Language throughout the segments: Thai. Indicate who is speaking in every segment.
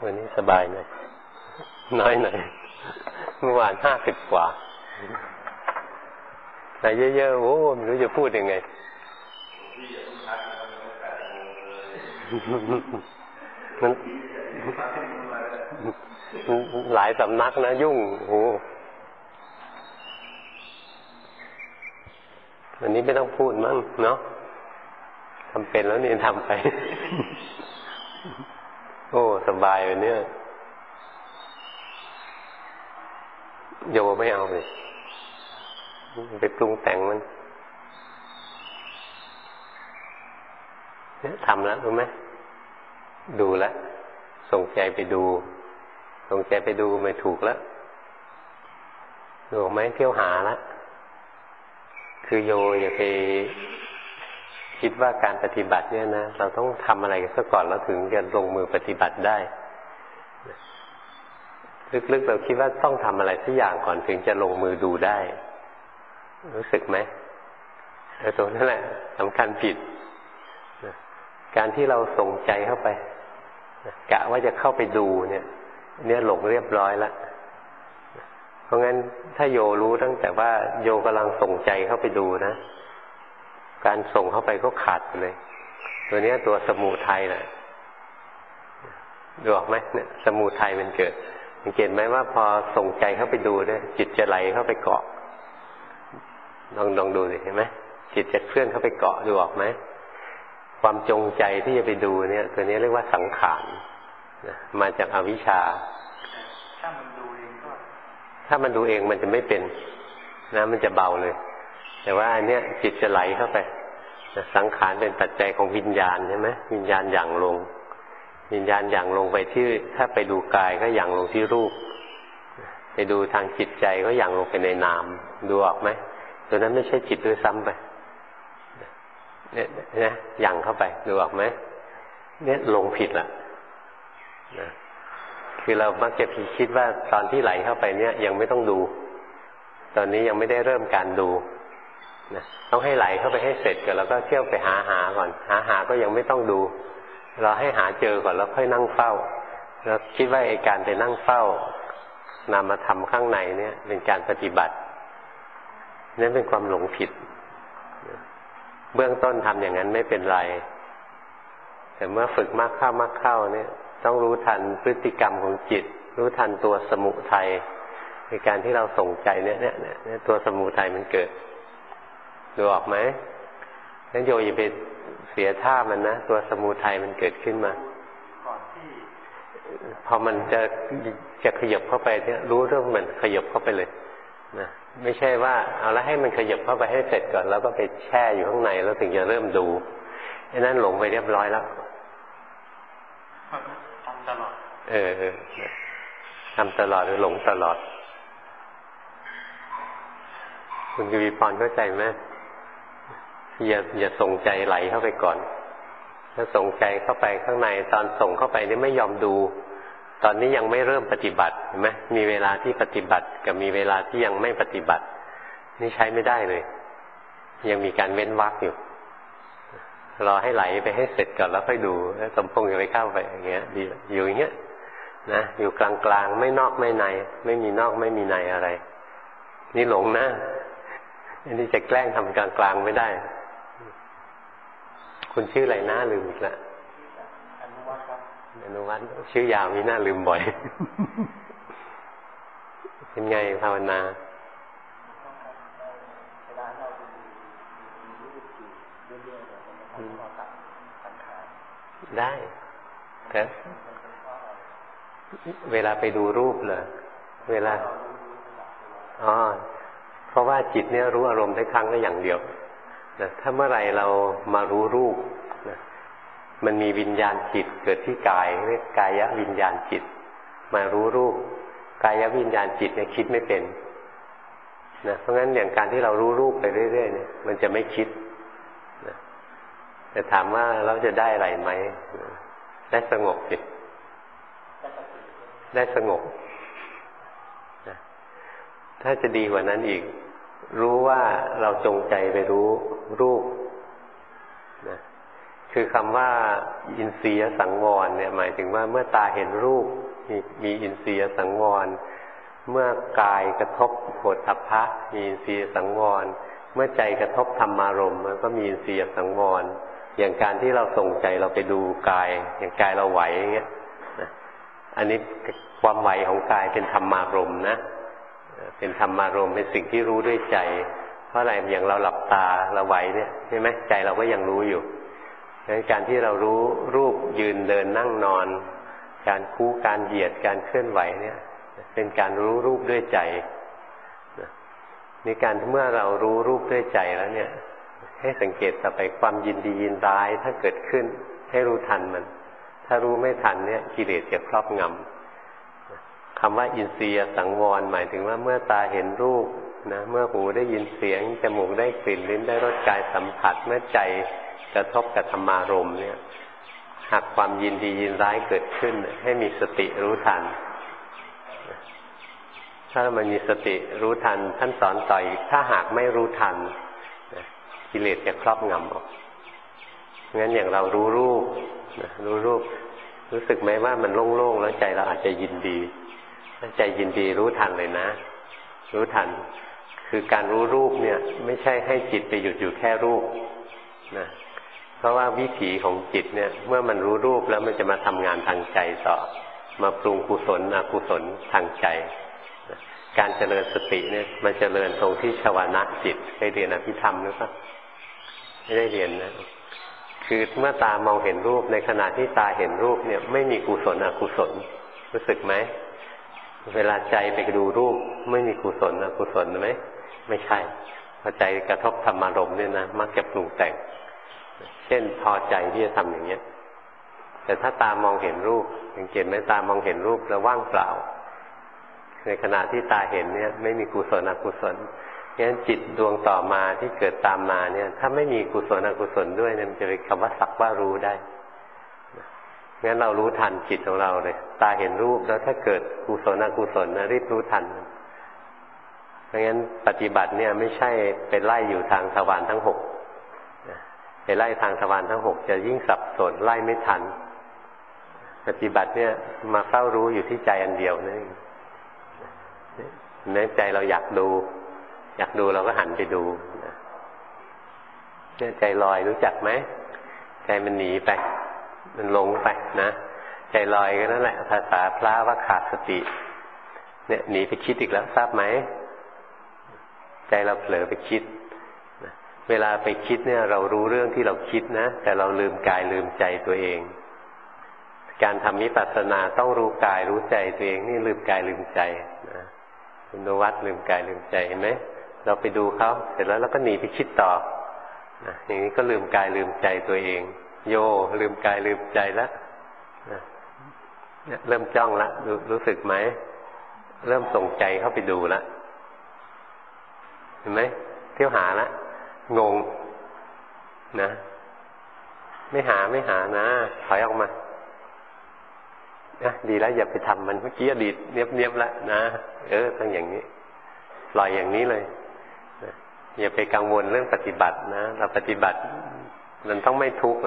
Speaker 1: วันนี้สบายหน่อยน้อยหน่อยเมื่อวาน50 กว่าแต่เยอะๆโอ้ไม่รู้จะพูดยังไงมันหลายสำนักนะยุ่งโอ้วันนี้ไม่ต้องพูดมั้งเนาะทำเป็นแล้วนี่ทำไปโอ้สบายวันนี้โยไม่เอาเลยไปปรุงแต่งมันทำแล้วรู้ไหมดูแล้วส่งใจไปดูส่งใจไปดูไม่ถูกแล้วดูไหมเที่ยวหาแล้วคือโยอย่าไปคิดว่าการปฏิบัติเนี่ยนะเราต้องทำอะไรซะก่อนแล้วถึงจะลงมือปฏิบัติได้ลึกๆเราคิดว่าต้องทำอะไรสักอย่างก่อนถึงจะลงมือดูได้รู้สึกไหมตรงนั้นแหละสำคัญผิดการที่เราส่งใจเข้าไปกะว่าจะเข้าไปดูเนี่ยหลงเรียบร้อยแล้วเพราะงั้นถ้าโยรู้ตั้งแต่ว่าโยกำลังส่งใจเข้าไปดูนะการส่งเข้าไปก็ขาดไปเลยตัวนี้ตัวสมุทัยแหละดูออกไหมเนี่ยสมุทัยมันเกิดสังเกตไหมว่าพอส่งใจเข้าไปดูเนี่ยจิตจะไหลเข้าไปเกาะลองดูสิเห็นไหมจิตจะเคลื่อนเข้าไปเกาะดูออกไหมความจงใจที่จะไปดูเนี่ยตัวนี้เรียกว่าสังขารมาจากอวิชชาถ้ามันดูเองมันจะไม่เป็นนะมันจะเบาเลยแต่ว่าอันเนี้ยจิตจะไหลเข้าไปสังขารเป็นปัจจัยของวิญญาณใช่ไหมวิญญาณหยั่งลงวิญญาณหยั่งลงไปที่ถ้าไปดูกายก็หยั่งลงที่รูปไปดูทางจิตใจก็หยั่งลงไปในนามดูออกไหมตัวนั้นไม่ใช่จิตด้วยซ้ำไปเนี่ยหยั่งเข้าไปดูออกไหมเนี่ยหลงผิดละนะคือเรามักจะคิดว่าตอนที่ไหลเข้าไปเนี่ยยังไม่ต้องดูตอนนี้ยังไม่ได้เริ่มการดูนะต้องให้ไหลเข้าไปให้เสร็จก่อนแล้วก็เที่ยวไปหาก่อนหาก็ยังไม่ต้องดูเราให้หาเจอก่อนแล้วค่อยนั่งเฝ้าแล้วคิดว่าไอ้การไปนั่งเฝ้านามธรรมข้างในเนี่ยเป็นการปฏิบัตินั่นเป็นความหลงผิดเบื้องต้นทำอย่างนั้นไม่เป็นไรแต่เมื่อฝึกมากเข้าเนี่ยต้องรู้ทันพฤติกรรมของจิตรู้ทันตัวสมุทัยในการที่เราส่งใจเนี่ยตัวสมุทัยมันเกิดดูออกไหมงั้นโยอย่าไปเสียท่ามันนะตัวสมุทัยมันเกิดขึ้นมาพอมันจะขยับเข้าไปเนี่ยรู้เรื่องมันขยับเข้าไปเลยนะไม่ใช่ว่าเอาแล้วให้มันขยับเข้าไปให้เสร็จก่อนแล้วก็ไปแช่อยู่ข้างในแล้วถึงจะเริ่มดูไอ้นั่นหลงไปเรียบร้อยแล้วทำตลอดทำตลอดหรือหลงตลอดคุณกวีพรเข้าใจไหมอย่าส่งใจไหลเข้าไปก่อนถ้าส่งใจเข้าไปข้างในตอนส่งเข้าไปนี่ไม่ยอมดูตอนนี้ยังไม่เริ่มปฏิบัติเห็นไหมมีเวลาที่ปฏิบัติกับมีเวลาที่ยังไม่ปฏิบัตินี่ใช้ไม่ได้เลยยังมีการเว้นวรรคอยู่รอให้ไหลไปให้เสร็จก่อนแล้วค่อยดูแล้วสมพงษ์จะไปเข้าไปอย่างเงี้ยดีอยู่อย่างเงี้ยนะอยู่กลางๆไม่นอกไม่ในไม่มีนอกไม่มีในอะไรนี่หลงนะอันนี้จะแกล้งทำกลางๆไม่ได้คุณชื่ออะไรนะลืมอีกละอนุวัฒน์ครับอนุวัฒน์ชื่อยาวมีหน้าลืมบ่อยเป็นไงภาวนาได้ครับเวลาไปดูรูปเหรอเวลาเพราะว่าจิตเนี่ยรู้อารมณ์ได้ครั้งละอย่างเดียวนะถ้าเมื่อไหร่เรามารู้รูปนะมันมีวิญญาณจิตเกิดที่กายเรียกกายวิญญาณจิตมารู้รูปกายวิญญาณจิตเนี่ยคิดไม่เป็นนะเพราะงั้นอย่างการที่เรารู้รูปไปเรื่อยๆเนี่ยมันจะไม่คิดนะแต่ถามว่าเราจะได้อะไรไหมได้สงบสิได้สงบนะถ้าจะดีกว่านั้นอีกรู้ว่าเราจงใจไปรู้รูปนะคคือคำว่าอินทรียสังวรเนี่ยหมายถึงว่าเมื่อตาเห็นรูปมีอินทรียสังวรเมื่อกายกระทบโผฏฐัพพะมีอินทรียสังวรเมื่อใจกระทบธรรมารมณ์มันก็มีอินทรียสังวรอย่างการที่เราส่งใจเราไปดูกายอย่างกายเราไหวอย่างเงี้ยอันนี้ความไหวของกายเป็นธรรมารมณ์นะเป็นธรรมารมณ์เป็นสิ่งที่รู้ด้วยใจเพราะอะไรอย่างเราหลับตาเราไหวเนี่ยใช่ไหมใจเราก็ยังรู้อยู่ดังนั้นการที่เรารู้รูปยืนเดินนั่งนอนการคู่การเหยียดการเคลื่อนไหวเนี่ยเป็นการรู้รูปด้วยใจในการเมื่อเรารู้รูปด้วยใจแล้วเนี่ยให้สังเกตต่อไปความยินดียินร้ายถ้าเกิดขึ้นให้รู้ทันมันถ้ารู้ไม่ทันเนี่ยกิเลสจะครอบงำคำว่าอินทรียสังวรหมายถึงว่าเมื่อตาเห็นรูปนะเมื่อหูได้ยินเสียงจมูกได้กลิ่นลิ้นได้รสกายสัมผัสเมื่อใจกระทบกับธรรมารมณ์เนี่ยหากความยินดียินร้ายเกิดขึ้นให้มีสติรู้ทันถ้ามันมีสติรู้ทันท่านสอนต่ออีกถ้าหากไม่รู้ทันกิเลสจะครอบงำออกงั้นอย่างเรารู้รูปรู้รูปรู้สึกไหมว่ามันโล่งๆแล้วใจเราอาจจะยินดีถ้าใจยินดีรู้ทันเลยนะรู้ทันคือการรู้รูปเนี่ยไม่ใช่ให้จิตไปหยุดอยู่แค่รูปนะเพราะว่าวิถีของจิตเนี่ยเมื่อมันรู้รูปแล้วมันจะมาทำงานทางใจต่อมาปรุงกุศลอกุศลทางใจการเจริญสติเนี่ยมันเจริญตรงที่ชวนะจิตได้เรียนอภิธรรมหรือเปล่าไม่ได้เรียนนะคือเมื่อตามองเห็นรูปในขณะที่ตาเห็นรูปเนี่ยไม่มีกุศลอกุศลรู้สึกไหมเวลาใจไปดูรูปไม่มีกุศลอกุศลไหมไม่ใช่พอใจกระทบธรรมารมณ์เนี่ยนะมักจะปรุงแต่งเช่นพอใจที่จะทำอย่างเงี้ยแต่ถ้าตามองเห็นรูปสังเกตไหมตามองเห็นรูปแล้วว่างเปล่าในขณะที่ตาเห็นเนี่ยไม่มีกุศลอกุศลงั้นจิตดวงต่อมาที่เกิดตามมาเนี่ยถ้าไม่มีกุศลอกุศลด้วยเนี่ยมันจะเป็นคำว่าสักว่ารู้ได้งั้นเรารู้ทันจิตของเราเลยตาเห็นรูปแล้วถ้าเกิดกุศลอกุศลนะรีบรู้ทันเพราะงั้นปฏิบัติเนี่ยไม่ใช่ไปไล่อยู่ทางทวารทั้งหกไปไล่ทางทวารทั้งหกจะยิ่งสับสนไล่ไม่ทันปฏิบัติเนี่ยมาเฝ้ารู้อยู่ที่ใจอันเดียวนั่นเองในใจเราอยากดูเราก็หันไปดูเนี่ยใจลอยรู้จักไหมใจมันหนีไปมันหลงไปนะใจลอยก็นั่นแหละภาษาพระว่าขาดสติเนี่ยหนีไปคิดอีกแล้วทราบไหมใจเราเผลอไปคิดเวลาไปคิดเนี่ยเรารู้เรื่องที่เราคิดนะแต่เราลืมกายลืมใจตัวเองการทำวิปัสสนาต้องรู้กายรู้ใจตัวเองนี่ลืมกายลืมใจนะคุณวัดลืมกายลืมใจเห็นไหมเราไปดูเขาเสร็จแล้วเราก็หนีไปคิดต่อนะอย่างนี้ก็ลืมกายลืมใจตัวเองโยลืมกายลืมใจแล้วเริ่มจ้องละรู้สึกไหมเริ่มส่งใจเข้าไปดูละเห็นไหมเที่ยวหาละงงนะไม่หานะถอยออกมาดีแล้วอย่าไปทำมันเมื่อกี้อดีตเนียบละนะต้องอย่างนี้ปล่อยอย่างนี้เลยอย่าไปกังวลเรื่องปฏิบัตินะเราปฏิบัติมันต้องไม่ทุกข์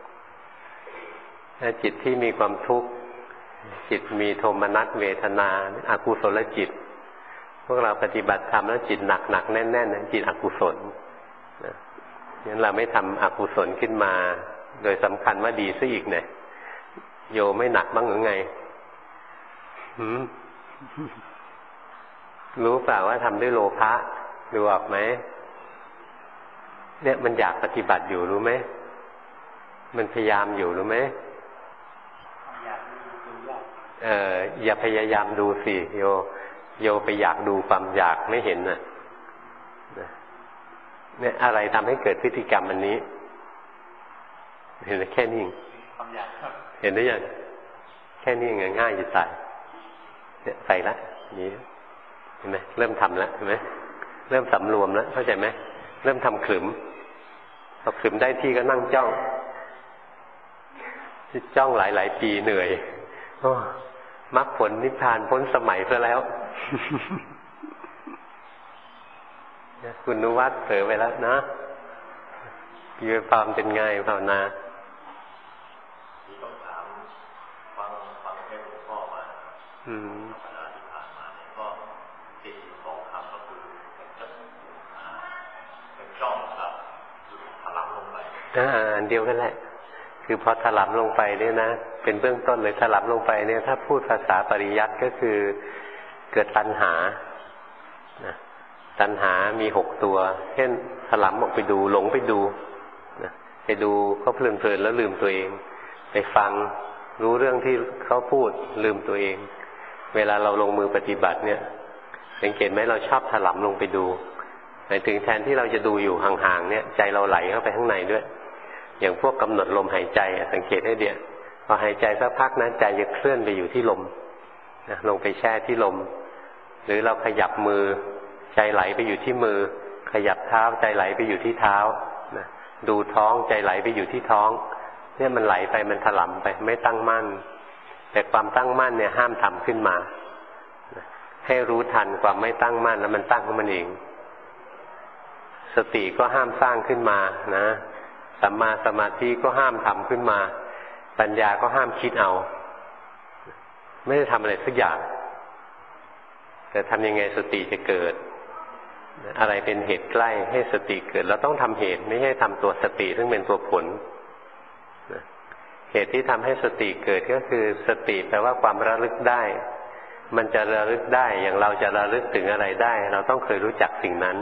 Speaker 1: ถ้าจิตที่มีความทุกข์จิตมีโทมนัสเวทนาอกุศลจิตพวกเราปฏิบัติธรรมแล้วจิตหนักแน่นๆนั้นจิตอกุศลงั้นเราไม่ทำอกุศลขึ้นมาโดยสำคัญว่าดีซะอีกเนี่ยโยไม่หนักบ้างหรือไงรู้เปล่าว่าทำด้วยโลภะดูออกไหมเนี่ยมันอยากปฏิบัติอยู่รู้ไหมมันพยายามอยู่รู้ไหมอย่าพยายามดูสิโยไปอยากดูความอยากไม่เห็นน่ะเนี่ยอะไรทำให้เกิดพฤติกรรมอันนี้เห็นแค่นี้ความอยากเห็นได้ยังแค่นี้ง่ายจะตายเนี่ยใส่ละนี้เห็นไหมเริ่มทำแล้วเห็นไหมเริ่มสำรวมแล้วเข้าใจไหมเริ่มทำขลุ่มพอขลุ่มได้ที่ก็นั่งจ้องหลายปีเหนื่อยมรรคผลนิพพานพ้นสมัยซะแล้วคุณนุวัฒน์เผลอไปแล้วนะยืนความเป็นไงภาวนาอันเดียวกันแหละคือพอถลำลงไปเนี่ยนะเป็นเบื้องต้นเลยถลำลงไปเนี่ยถ้าพูดภาษาปริยัติก็คือเกิดตัณหานะตัณหามี6ตัวเช่นถลำออกไปดูหลงไปดูนะไปดูเขาเพลินๆแล้วลืมตัวเองไปฟังรู้เรื่องที่เขาพูดลืมตัวเองเวลาเราลงมือปฏิบัติเนี่ยสังเกตไหมเราชอบถลำลงไปดูหมายถึงแทนที่เราจะดูอยู่ห่างๆเนี่ยใจเราไหลเข้าไปข้างในด้วยอย่างพวกกำหนดลมหายใจสังเกตให้ดีพอหายใจสักพักนะใจจะเคลื่อนไปอยู่ที่ลมนะลงไปแช่ที่ลมหรือเราขยับมือใจไหลไปอยู่ที่มือขยับเท้าใจไหลไปอยู่ที่เท้านะดูท้องใจไหลไปอยู่ที่ท้องเนี่ยมันไหลไปมันถลำไปไม่ตั้งมั่นแต่ความตั้งมั่นเนี่ยห้ามทำขึ้นมาให้รู้ทันความไม่ตั้งมั่นแล้วมันตั้งของมันเองสติก็ห้ามสร้างขึ้นมานะสัมมาสมาธิก็ห้ามทำขึ้นมาปัญญาก็ห้ามคิดเอาไม่ได้ทำอะไรสักอย่างแต่ทำยังไงสติจะเกิดอะไรเป็นเหตุใกล้ให้สติเกิดเราต้องทำเหตุไม่ใช่ทำตัวสติซึ่งเป็นตัวผลเหตุที่ทำให้สติเกิดก็คือสติแปลว่าความระลึกได้มันจะระลึกได้อย่างเราจะระลึกถึงอะไรได้เราต้องเคยรู้จักสิ่งนั้น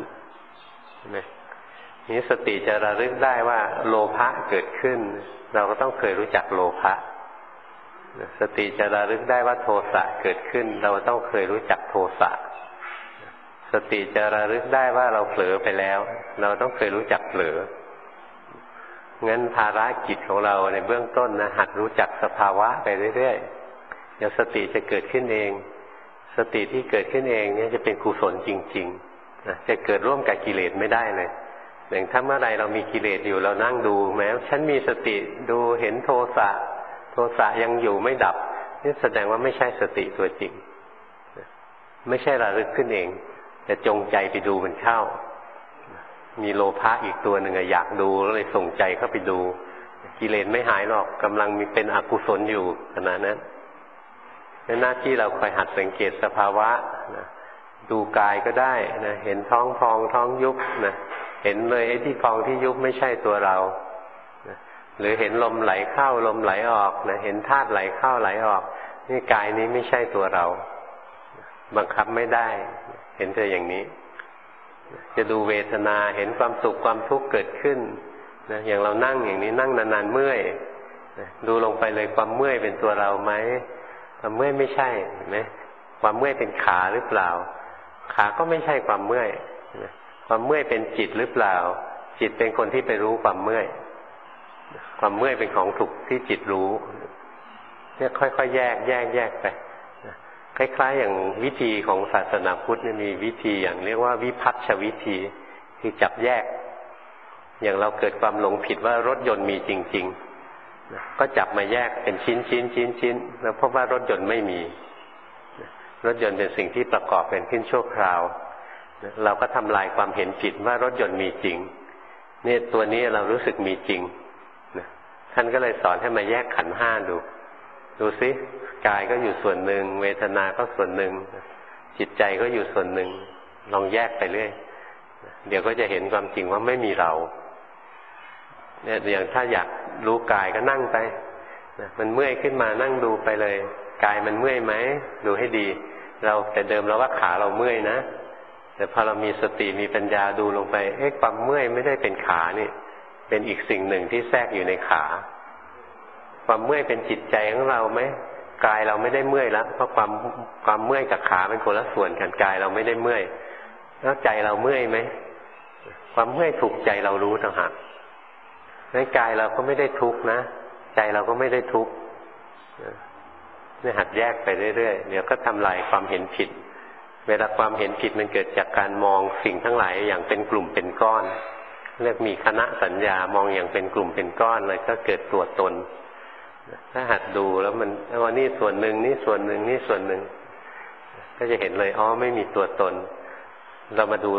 Speaker 1: นี้สติจะระลึกได้ว่าโลภะเกิดขึ้นเราก็ต้องเคยรู้จักโลภะสติจะระลึกได้ว่าโทสะเกิดขึ้นเราต้องเคยรู้จักโทสะสติจะระลึกได้ว่าเราเผลอไปแล้วเราต้องเคยรู้จักเผลองั้นภารกิจของเราในเบื้องต้นนะหัดรู้จักสภาวะไปเรื่อยๆเดี๋ยวสติจะเกิดขึ้นเองสติที่เกิดขึ้นเองเนี่ยจะเป็นกุศลจริงๆนะจะเกิดร่วมกับกิเลสไม่ได้เลยอย่างถ้าเมื่อไรเรามีกิเลสอยู่เรานั่งดูแม้ฉันมีสติดูเห็นโทสะยังอยู่ไม่ดับนี่แสดงว่าไม่ใช่สติตัวจริงไม่ใช่ระลึกขึ้นเองแต่จงใจไปดูมันเข้ามีโลภะอีกตัวหนึ่งอยากดูแล้วเลยส่งใจเข้าไปดูกิเลสไม่หายหรอกกำลังมีเป็นอกุศลอยู่ขณะนั้นหน้าที่เราคอยหัดสังเกตสภาวะนะดูกายก็ได้นะเห็นท้องพองท้องยุบนะเห็นเลยไอ้ที่พองที่ยุบไม่ใช่ตัวเรานะหรือเห็นลมไหลเข้าลมไหลออกนะเห็นธาตุไหลเข้าไหลออกนี่กายนี้ไม่ใช่ตัวเราบังคับไม่ได้เห็นแต่อย่างนี้จะดูเวทนาเห็นความสุขความทุกข์เกิดขึ้นนะอย่างเรานั่งอย่างนี้นั่งนานๆเมื่อยนะดูลงไปเลยความเมื่อยเป็นตัวเราไหมความเมื่อยไม่ใช่เห็นไหมความเมื่อยเป็นขาหรือเปล่าขาก็ไม่ใช่ความเมื่อยนะความเมื่อยเป็นจิตหรือเปล่าจิตเป็นคนที่ไปรู้ความเมื่อยความเมื่อยเป็นของถูกที่จิตรู้เนี่ยค่อยๆแยกไปคล้ายๆอย่างวิธีของศาสนาพุทธนี่มีวิธีอย่างเรียกว่าวิภัชชวิธีคือจับแยกอย่างเราเกิดความหลงผิดว่ารถยนต์มีจริงๆก็จับมาแยกเป็นชิ้นแล้วพบว่ารถยนต์ไม่มีรถยนต์เป็นสิ่งที่ประกอบเป็นขึ้นชั่วคราวเราก็ทำลายความเห็นผิดว่ารถยนต์มีจริงเนี่ยตัวนี้เรารู้สึกมีจริงท่านก็เลยสอนให้มาแยกขันธ์ห้าดูซิกายก็อยู่ส่วนหนึ่งเวทนาก็ส่วนหนึ่งจิตใจก็อยู่ส่วนหนึ่งลองแยกไปเรื่อยเดี๋ยวก็จะเห็นความจริงว่าไม่มีเราเนี่ยอย่างถ้าอยากรู้กายก็นั่งไปมันเมื่อยขึ้นมานั่งดูไปเลยกายมันเมื่อยไหมดูให้ดีแต่เดิมเราว่าขาเราเมื่อยนะแต่พอเรามีสติมีปัญญาดูลงไปความเมื่อยไม่ได้เป็นขานี่เป็นอีกสิ่งหนึ่งที่แทรกอยู่ในขาความเมื่อยเป็นจิตใจของเราไหมกายเราไม่ได้เมื่อยแล้วเพราะความเมื่อยกับขาเป็นคนละส่วนกันกายเราไม่ได้เมื่อยแล้วใจเราเมื่อยไหมความเมื่อยถูกใจเรารู้ต่างหากงั้นกายเราก็ไม่ได้ทุกข์นะใจเราก็ไม่ได้ทุกข์นี่หัดแยกไปเรื่อยๆเดี๋ยวก็ทำลายความเห็นผิดเวลาความเห็นผิดมันเกิดจากการมองสิ่งทั้งหลายอย่างเป็นกลุ่มเป็นก้อนเรียกมีคณะสัญญามองอย่างเป็นกลุ่มเป็นก้อนเลยก็เกิดตัวตนถ้าหัดดูแล้วมันว่านี่ส่วนหนึ่งนี่ส่วนหนึ่งนี่ส่วนหนึ่งก็จะเห็นเลยไม่มีตัวตนเรามาดู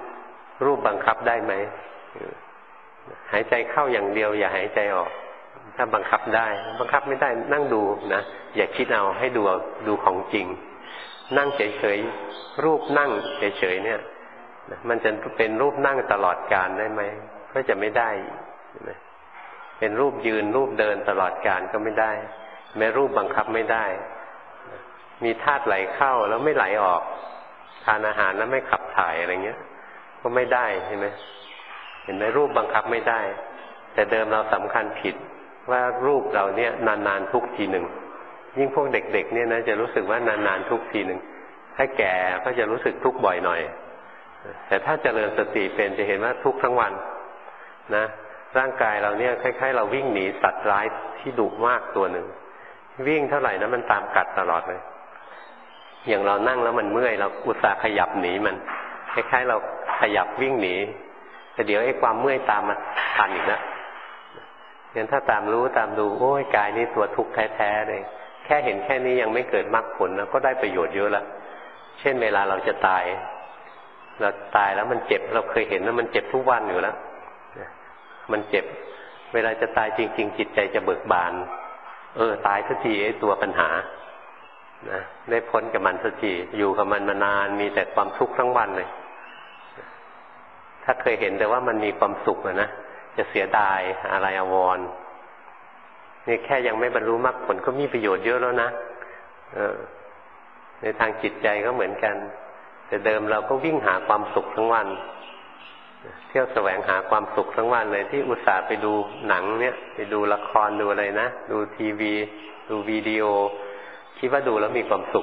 Speaker 1: รูปบังคับได้ไหมหายใจเข้าอย่างเดียวอย่าหายใจออกถ้าบังคับได้บังคับไม่ได้นั่งดูนะอย่าคิดเอาให้ดูของจริงนั่งเฉยๆรูปนั่งเฉยๆเนี่ยมันจะเป็นรูปนั่งตลอดกาลได้ไหมก็จะไม่ได้เป็นรูปยืนรูปเดินตลอดกาลก็ไม่ได้แม้รูปบังคับไม่ได้มีธาตุไหลเข้าแล้วไม่ไหลออกทานอาหารแล้วไม่ขับถ่ายอะไรเงี้ยก็ไม่ได้ใช่ไหมเห็นไหมรูปบังคับไม่ได้แต่เดิมเราสำคัญผิดว่ารูปเราเนี่ยนานๆทุกทีหนึ่งยิ่งพวกเด็กๆเนี่ยนะจะรู้สึกว่านานๆทุกทีหนึ่งถ้าแก่ก็จะรู้สึกทุกข์บ่อยหน่อยแต่ถ้าเจริญสติเป็นจะเห็นว่าทุกข์ทั้งวันนะร่างกายเราเนี่ยคล้ายๆเราวิ่งหนีสัตว์ร้ายที่ดุมากตัวหนึ่งวิ่งเท่าไหร่นะมันตามกัดตลอดเลยอย่างเรานั่งแล้วมันเมื่อยเราอุตส่าห์ขยับหนีมันคล้ายๆเราขยับวิ่งหนีแต่เดี๋ยวไอ้ความเมื่อยตามมาทันอีกนะงั้นถ้าตามรู้ตามดูโอ้ยกายนี้ตัวทุกข์แท้ๆเลยแค่เห็นแค่นี้ยังไม่เกิดมรรคผลนะก็ได้ประโยชน์เยอะละเช่นเวลาเราจะตายเราตายแล้วมันเจ็บเราเคยเห็นว่ามันเจ็บทุกวันอยู่แล้วมันเจ็บเวลาจะตายจริงๆจิตใจจะเบิกบานตายสักทีไอ้ตัวปัญหานะได้พ้นกับมันสักทีอยู่กับมันมานานมีแต่ความทุกข์ทั้งวันเลยถ้าเคยเห็นแต่ว่ามันมีความสุขนะจะเสียดายอะไรอาวรณ์นี่แค่ยังไม่บรรลุมรรคผลก็มีประโยชน์เยอะแล้วนะในทางจิตใจก็เหมือนกันแต่เดิมเราก็วิ่งหาความสุขทั้งวันเที่ยวแสวงหาความสุขทั้งวันเลยที่อุตส่าห์ไปดูหนังเนี่ยไปดูละครดูอะไรนะดูทีวีดูวิดีโอคิดว่าดูแล้วมีความสุข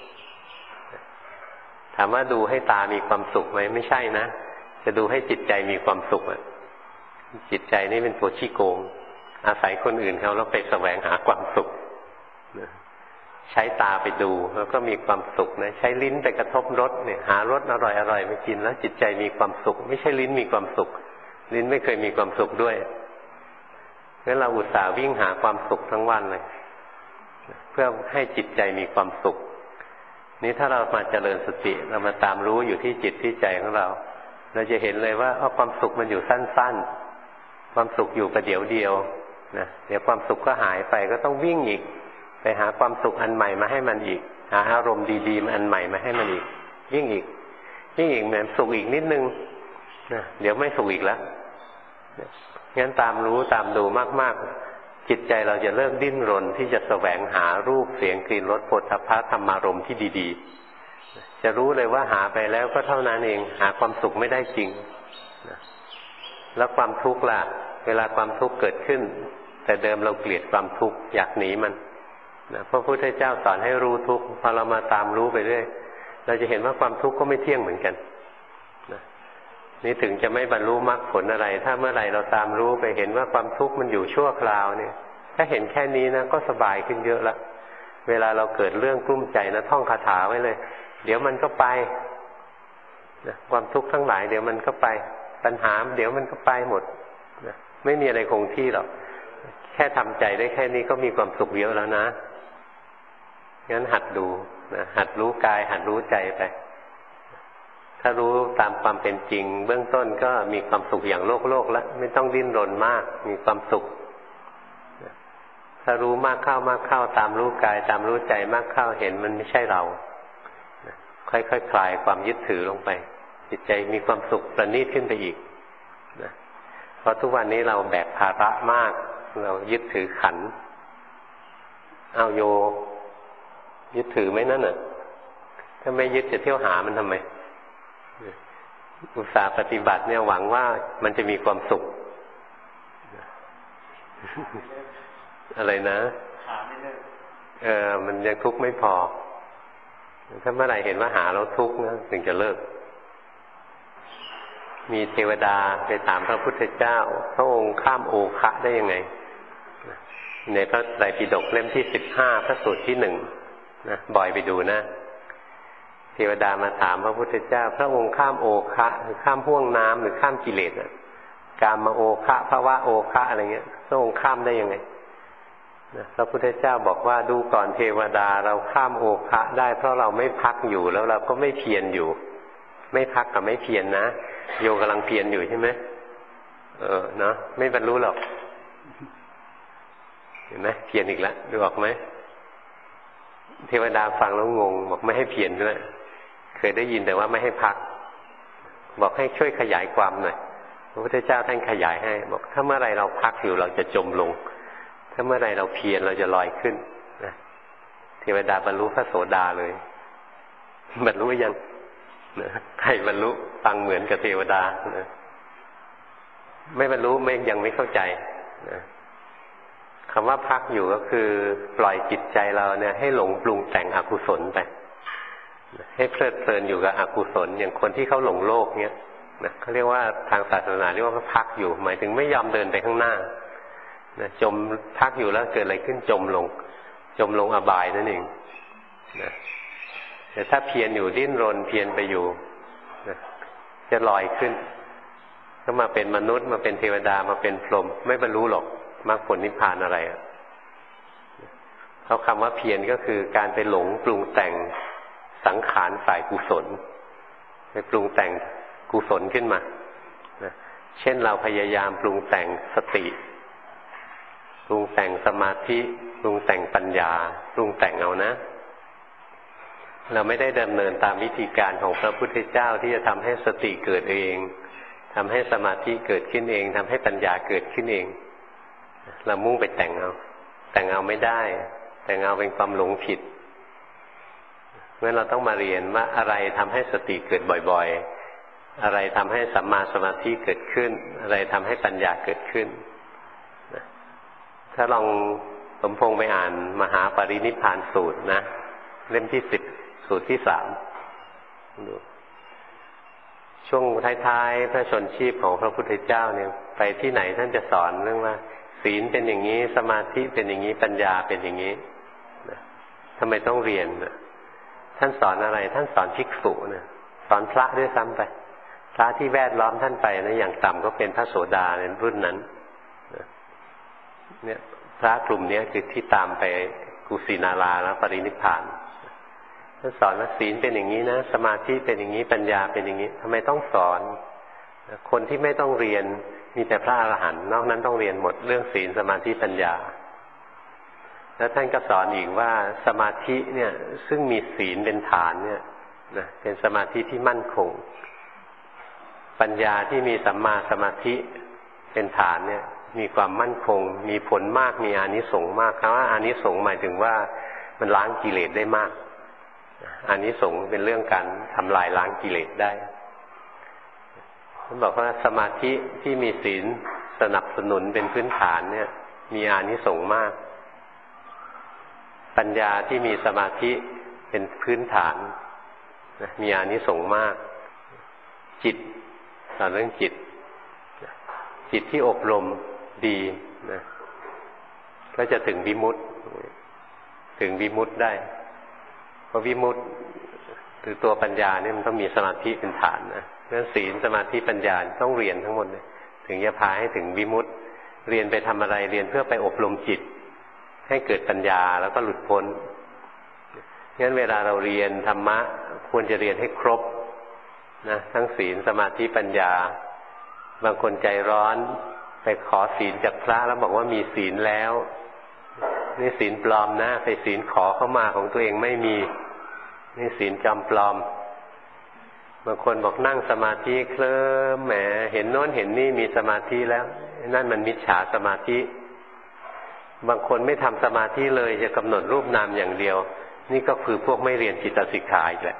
Speaker 1: ถามว่าดูให้ตามีความสุขไหมไม่ใช่นะจะดูให้จิตใจมีความสุขอ่ะจิตใจนี่เป็นตัวขี้โกงอาศัยคนอื่นเขาแล้วไปแสวงหาความสุขใช้ตาไปดูแล้วก็มีความสุขนะใช้ลิ้นไปกระทบรสเนี่ยหารสอร่อยๆไปกินแล้วจิตใจมีความสุขไม่ใช่ลิ้นมีความสุขลิ้นไม่เคยมีความสุขด้วยงั้นเราอุตส่าห์วิ่งหาความสุขทั้งวันเลยเพื่อให้จิตใจมีความสุขนี้ถ้าเรามาเจริญสติเรามาตามรู้อยู่ที่จิตที่ใจของเราเราจะเห็นเลยว่าความสุขมันอยู่สั้นๆความสุขอยู่ประเดี๋ยวเดียวนะเดี๋ยวความสุขก็หายไปก็ต้องวิ่งอีกไปหาความสุขอันใหม่มาให้มันอีกหาอารมณ์ดีๆอันใหม่มาให้มันอีกวิ่งอีกเหมือนสุขอีกนิดนึงนะเดี๋ยวไม่สุขอีกแล้วงั้นตามรู้ตามดูมากๆจิตใจเราจะเริ่มดิ้นรนที่จะแสวงหารูปเสียงกลิ่นรสโผฏฐัพพะธรรมารมณ์ที่ดีๆจะรู้เลยว่าหาไปแล้วก็เท่านั้นเองหาความสุขไม่ได้จริงแล้วความทุกข์ล่ะเวลาความทุกข์เกิดขึ้นแต่เดิมเราเกลียดความทุกข์อยากหนีมันนะพระพุทธเจ้าสอนให้รู้ทุกข์พอเรามาตามรู้ไปเรื่อยเราจะเห็นว่าความทุกข์ก็ไม่เที่ยงเหมือนกันนะนี่ถึงจะไม่บรรลุมรรคผลอะไรถ้าเมื่อไหร่เราตามรู้ไปเห็นว่าความทุกข์มันอยู่ชั่วคราวเนี่ยถ้าเห็นแค่นี้นะก็สบายขึ้นเยอะละเวลาเราเกิดเรื่องกลุ้มใจนะท่องคาถาไว้เลยเดี๋ยวมันก็ไปนะความทุกข์ทั้งหลายเดี๋ยวมันก็ไปปัญหาเดี๋ยวมันก็ไปหมดนะไม่มีอะไรคงที่หรอกแค่ทำใจได้แค่นี้ก็มีความสุขเยอะแล้วนะงั้นหัดดูนะหัดรู้กายหัดรู้ใจไปถ้ารู้ตามความเป็นจริงเบื้องต้นก็มีความสุขอย่างโลกแล้วไม่ต้องดิ้นรนมากมีความสุขถ้ารู้มากเข้าตามรู้กายตามรู้ใจมากเข้าเห็นมันไม่ใช่เราค่อยๆ คลายความยึดถือลงไปจิตใจมีความสุขประณีตขึ้นไปอีกนะเพราะทุกวันนี้เราแบกภาระมากเรายึดถือขันธ์เอาโยยึดถือไหมนั่นน่ะถ้าไม่ยึดจะเที่ยวหามันทำไมอุตส่าห์ปฏิบัติเนี่ยหวังว่ามันจะมีความสุขอะไรนะมันยังทุกข์ไม่พอถ้าเมื่อไหร่เห็นว่าหาแล้วทุกข์นะถึงจะเลิกมีเทวดาไปถามพระพุทธเจ้าพระองค์ข้ามโอคะได้ยังไงในพระไตรปิฎกเล่มที่15พระสูตรที่1นะบ่อยไปดูนะเทวดามาถามพระพุทธเจ้าพระองค์ข้ามโอคะหรือข้ามห่วงน้ำหรือข้ามกิเลสกามโอคะภวะโอคะอะไรเงี้ยพระองค์ข้ามได้ยังไงพระพุทธเจ้าบอกว่าดูก่อนเทวดาเราข้ามโอคะได้เพราะเราไม่พักอยู่แล้วเราก็ไม่เพียรอยู่ไม่พักกับไม่เพียรนะโยกำลังเพียรอยู่ใช่ไหมเนาะไม่บรรลุหรอกเห็นไหมเพียรอีกแล้วดูออกไหมเทวดาฟังแล้วงงบอกไม่ให้เพียรด้วยเคยได้ยินแต่ว่าไม่ให้พักบอกให้ช่วยขยายความหน่อยพระพุทธเจ้าท่านขยายให้บอกถ้าเมื่อไรเราพักอยู่เราจะจมลงถ้าเมื่อไรเราเพียรเราจะลอยขึ้นนะเทวดาบรรลุพระโสดาเลยบรรลุยังนะใครบรรลุฟังเหมือนกับเทวดานะไม่บรรลุยังไม่เข้าใจนะคำว่าพักอยู่ก็คือปล่อยจิตใจเราเนี่ยให้หลงปรุงแต่งอกุศลไปให้เพลิดเพลินอยู่กับอกุศลอย่างคนที่เขาหลงโลกเนี้ยนะเขาเรียกว่าทางศาสนาเรียกว่าพักอยู่หมายถึงไม่ยอมเดินไปข้างหน้านะจมพักอยู่แล้วเกิดอะไรขึ้นจมลงอบายนั่นเองนะแต่ถ้าเพียรอยู่ดิ้นรนเพียรไปอยู่นะจะลอยขึ้นก็มาเป็นมนุษย์มาเป็นเทวดามาเป็นพรหมไม่บรรลุหรอกมรรคผลนิพพานอะไรเขาคำว่าเพียรก็คือการไปหลงปรุงแต่งสังขารฝ่ายกุศลไปปรุงแต่งกุศลขึ้นมานะเช่นเราพยายามปรุงแต่งสติปรุงแต่งสมาธิปรุงแต่งปัญญาปรุงแต่งเอานะเราไม่ได้ดำเนินตามวิธีการของพระพุทธเจ้าที่จะทำให้สติเกิดเองทำให้สมาธิเกิดขึ้นเองทำให้ปัญญาเกิดขึ้นเองเรามุ่งไปแต่งเอาไม่ได้แต่งเอาเป็นความหลงผิดเพราะฉะนั้นเราต้องมาเรียนว่าอะไรทำให้สติเกิดบ่อยๆอะไรทำให้สัมมาสมาธิเกิดขึ้นอะไรทำให้ปัญญาเกิดขึ้นถ้าลองสมพงษ์ไปอ่านมหาปรินิพพานสูตรนะเล่มที่10สูตรที่3ดูช่วงท้ายๆพระชนชีพของพระพุทธเจ้าเนี่ยไปที่ไหนท่านจะสอนเรื่องว่าศีลเป็นอย่างนี้สมาธิเป็นอย่างนี้ปัญญาเป็นอย่างนี้ทำไมต้องเรียนท่านสอนอะไรท่านสอนภิกษุนะสอนพระด้วยซ้ำไปพระที่แวดล้อมท่านไปนะอย่างต่ำก็เป็นพระโสดาในรุ่นนั้นเนี่ยพระกลุ่มนี้คือที่ตามไปกุสินาราแล้วปรินิพพานท่านสอนว่าศีลเป็นอย่างนี้นะสมาธิเป็นอย่างนี้ปัญญาเป็นอย่างนี้ทำไมต้องสอนคนที่ไม่ต้องเรียนมีแต่พระอรหันต์นอกนั้นต้องเรียนหมดเรื่องศีลสมาธิปัญญาแล้วท่านก็สอนอีกว่าสมาธิเนี่ยซึ่งมีศีลเป็นฐานเนี่ยนะเป็นสมาธิที่มั่นคงปัญญาที่มีสัมมาสมาธิเป็นฐานเนี่ยมีความมั่นคงมีผลมากมีอานิสงส์มากคำว่าอานิสงส์หมายถึงว่ามันล้างกิเลสได้มากอานิสงส์เป็นเรื่องการทำลายล้างกิเลสได้ท่านบอกว่าสมาธิที่มีศีลสนับสนุนเป็นพื้นฐานเนี่ยมีอานิสงส์มากปัญญาที่มีสมาธิเป็นพื้นฐานมีอานิสงส์มากจิตตอนเรื่องจิตที่อบรมดีนะก็จะถึงวิมุตติได้เพราะวิมุตติหรือตัวปัญญาเนี่ยมันต้องมีสมาธิเป็นฐานนะเพราะฉะนั้นศีลสมาธิปัญญาต้องเรียนทั้งหมดเลยถึงจะพาให้ถึงวิมุตติเรียนไปทำอะไรเรียนเพื่อไปอบรมจิตให้เกิดปัญญาแล้วก็หลุดพ้นงั้นเวลาเราเรียนธรรมะควรจะเรียนให้ครบนะทั้งศีลสมาธิปัญญาบางคนใจร้อนไปขอศีลจากพระแล้วบอกว่ามีศีลแล้วนี่ศีลปลอมนะไปศีลขอเข้ามาของตัวเองไม่มีนี่ศีลจำปลอมบางคนบอกนั่งสมาธิเคลิ้มแหมเห็นโน้นเห็นนี่มีสมาธิแล้วนั่นมันมิจฉาสมาธิบางคนไม่ทำสมาธิเลยจะกำหนดรูปนามอย่างเดียวนี่ก็คือพวกไม่เรียนจิตสิกขาอีกแหละ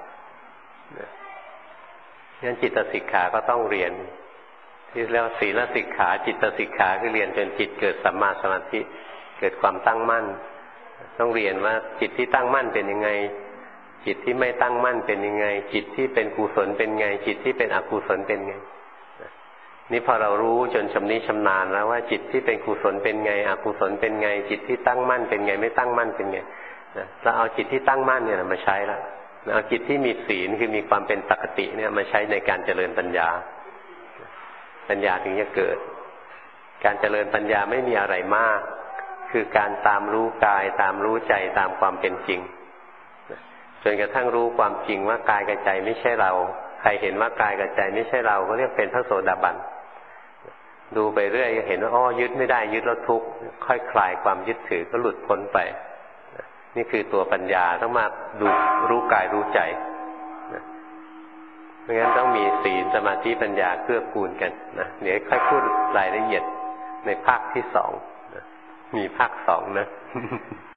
Speaker 1: งั้นจิตสิกขาก็ต้องเรียนที่เรียกว่าศีลสิกขาจิตสิกขาคือเรียนจนจิตเกิดสัมมาสมาธิเกิดความตั้งมั่นต้องเรียนว่าจิตที่ตั้งมั่นเป็นยังไงจิตที่ไม่ตั้งมั่นเป็นยังไงจิตที่เป็นกุศลเป็นไงจิตที่เป็นอกุศลเป็นไงนี่พอเรารู้จนชำนิชำนาญแล้วว่าจิตที่เป็นกุศลเป็นไงอกุศลเป็นไงจิตที่ตั้งมั่นเป็นไงไม่ตั้งมั่นเป็นไงเราเอาจิตที่ตั้งมั่นเนี่ยมาใช้แล้วเอาจิตที่มีศีลคือมีความเป็นปกติเนี่ยมาใช้ในการเจริญปัญญาถึงจะเกิดการเจริญปัญญาไม่มีอะไรมากคือการตามรู้กายตามรู้ใจตามความเป็นจริงจนกระทั่งรู้ความจริงว่ากายกับใจไม่ใช่เราใครเห็นว่ากายกับใจไม่ใช่เราก็เรียกเป็นพระโสดาบันดูไปเรื่อยเห็นว่ายึดไม่ได้ยึดแล้วทุกข์ค่อยคลายความยึดถือก็หลุดพ้นไปนี่คือตัวปัญญาต้องมาดูรู้กายรู้ใจเพราะงั้นต้องมีศีลสมาธิปัญญาเกื้อกูลกันนะเดี๋ยวค่อยพูดรายละเอียดในภาคที่2มีภาค2นะ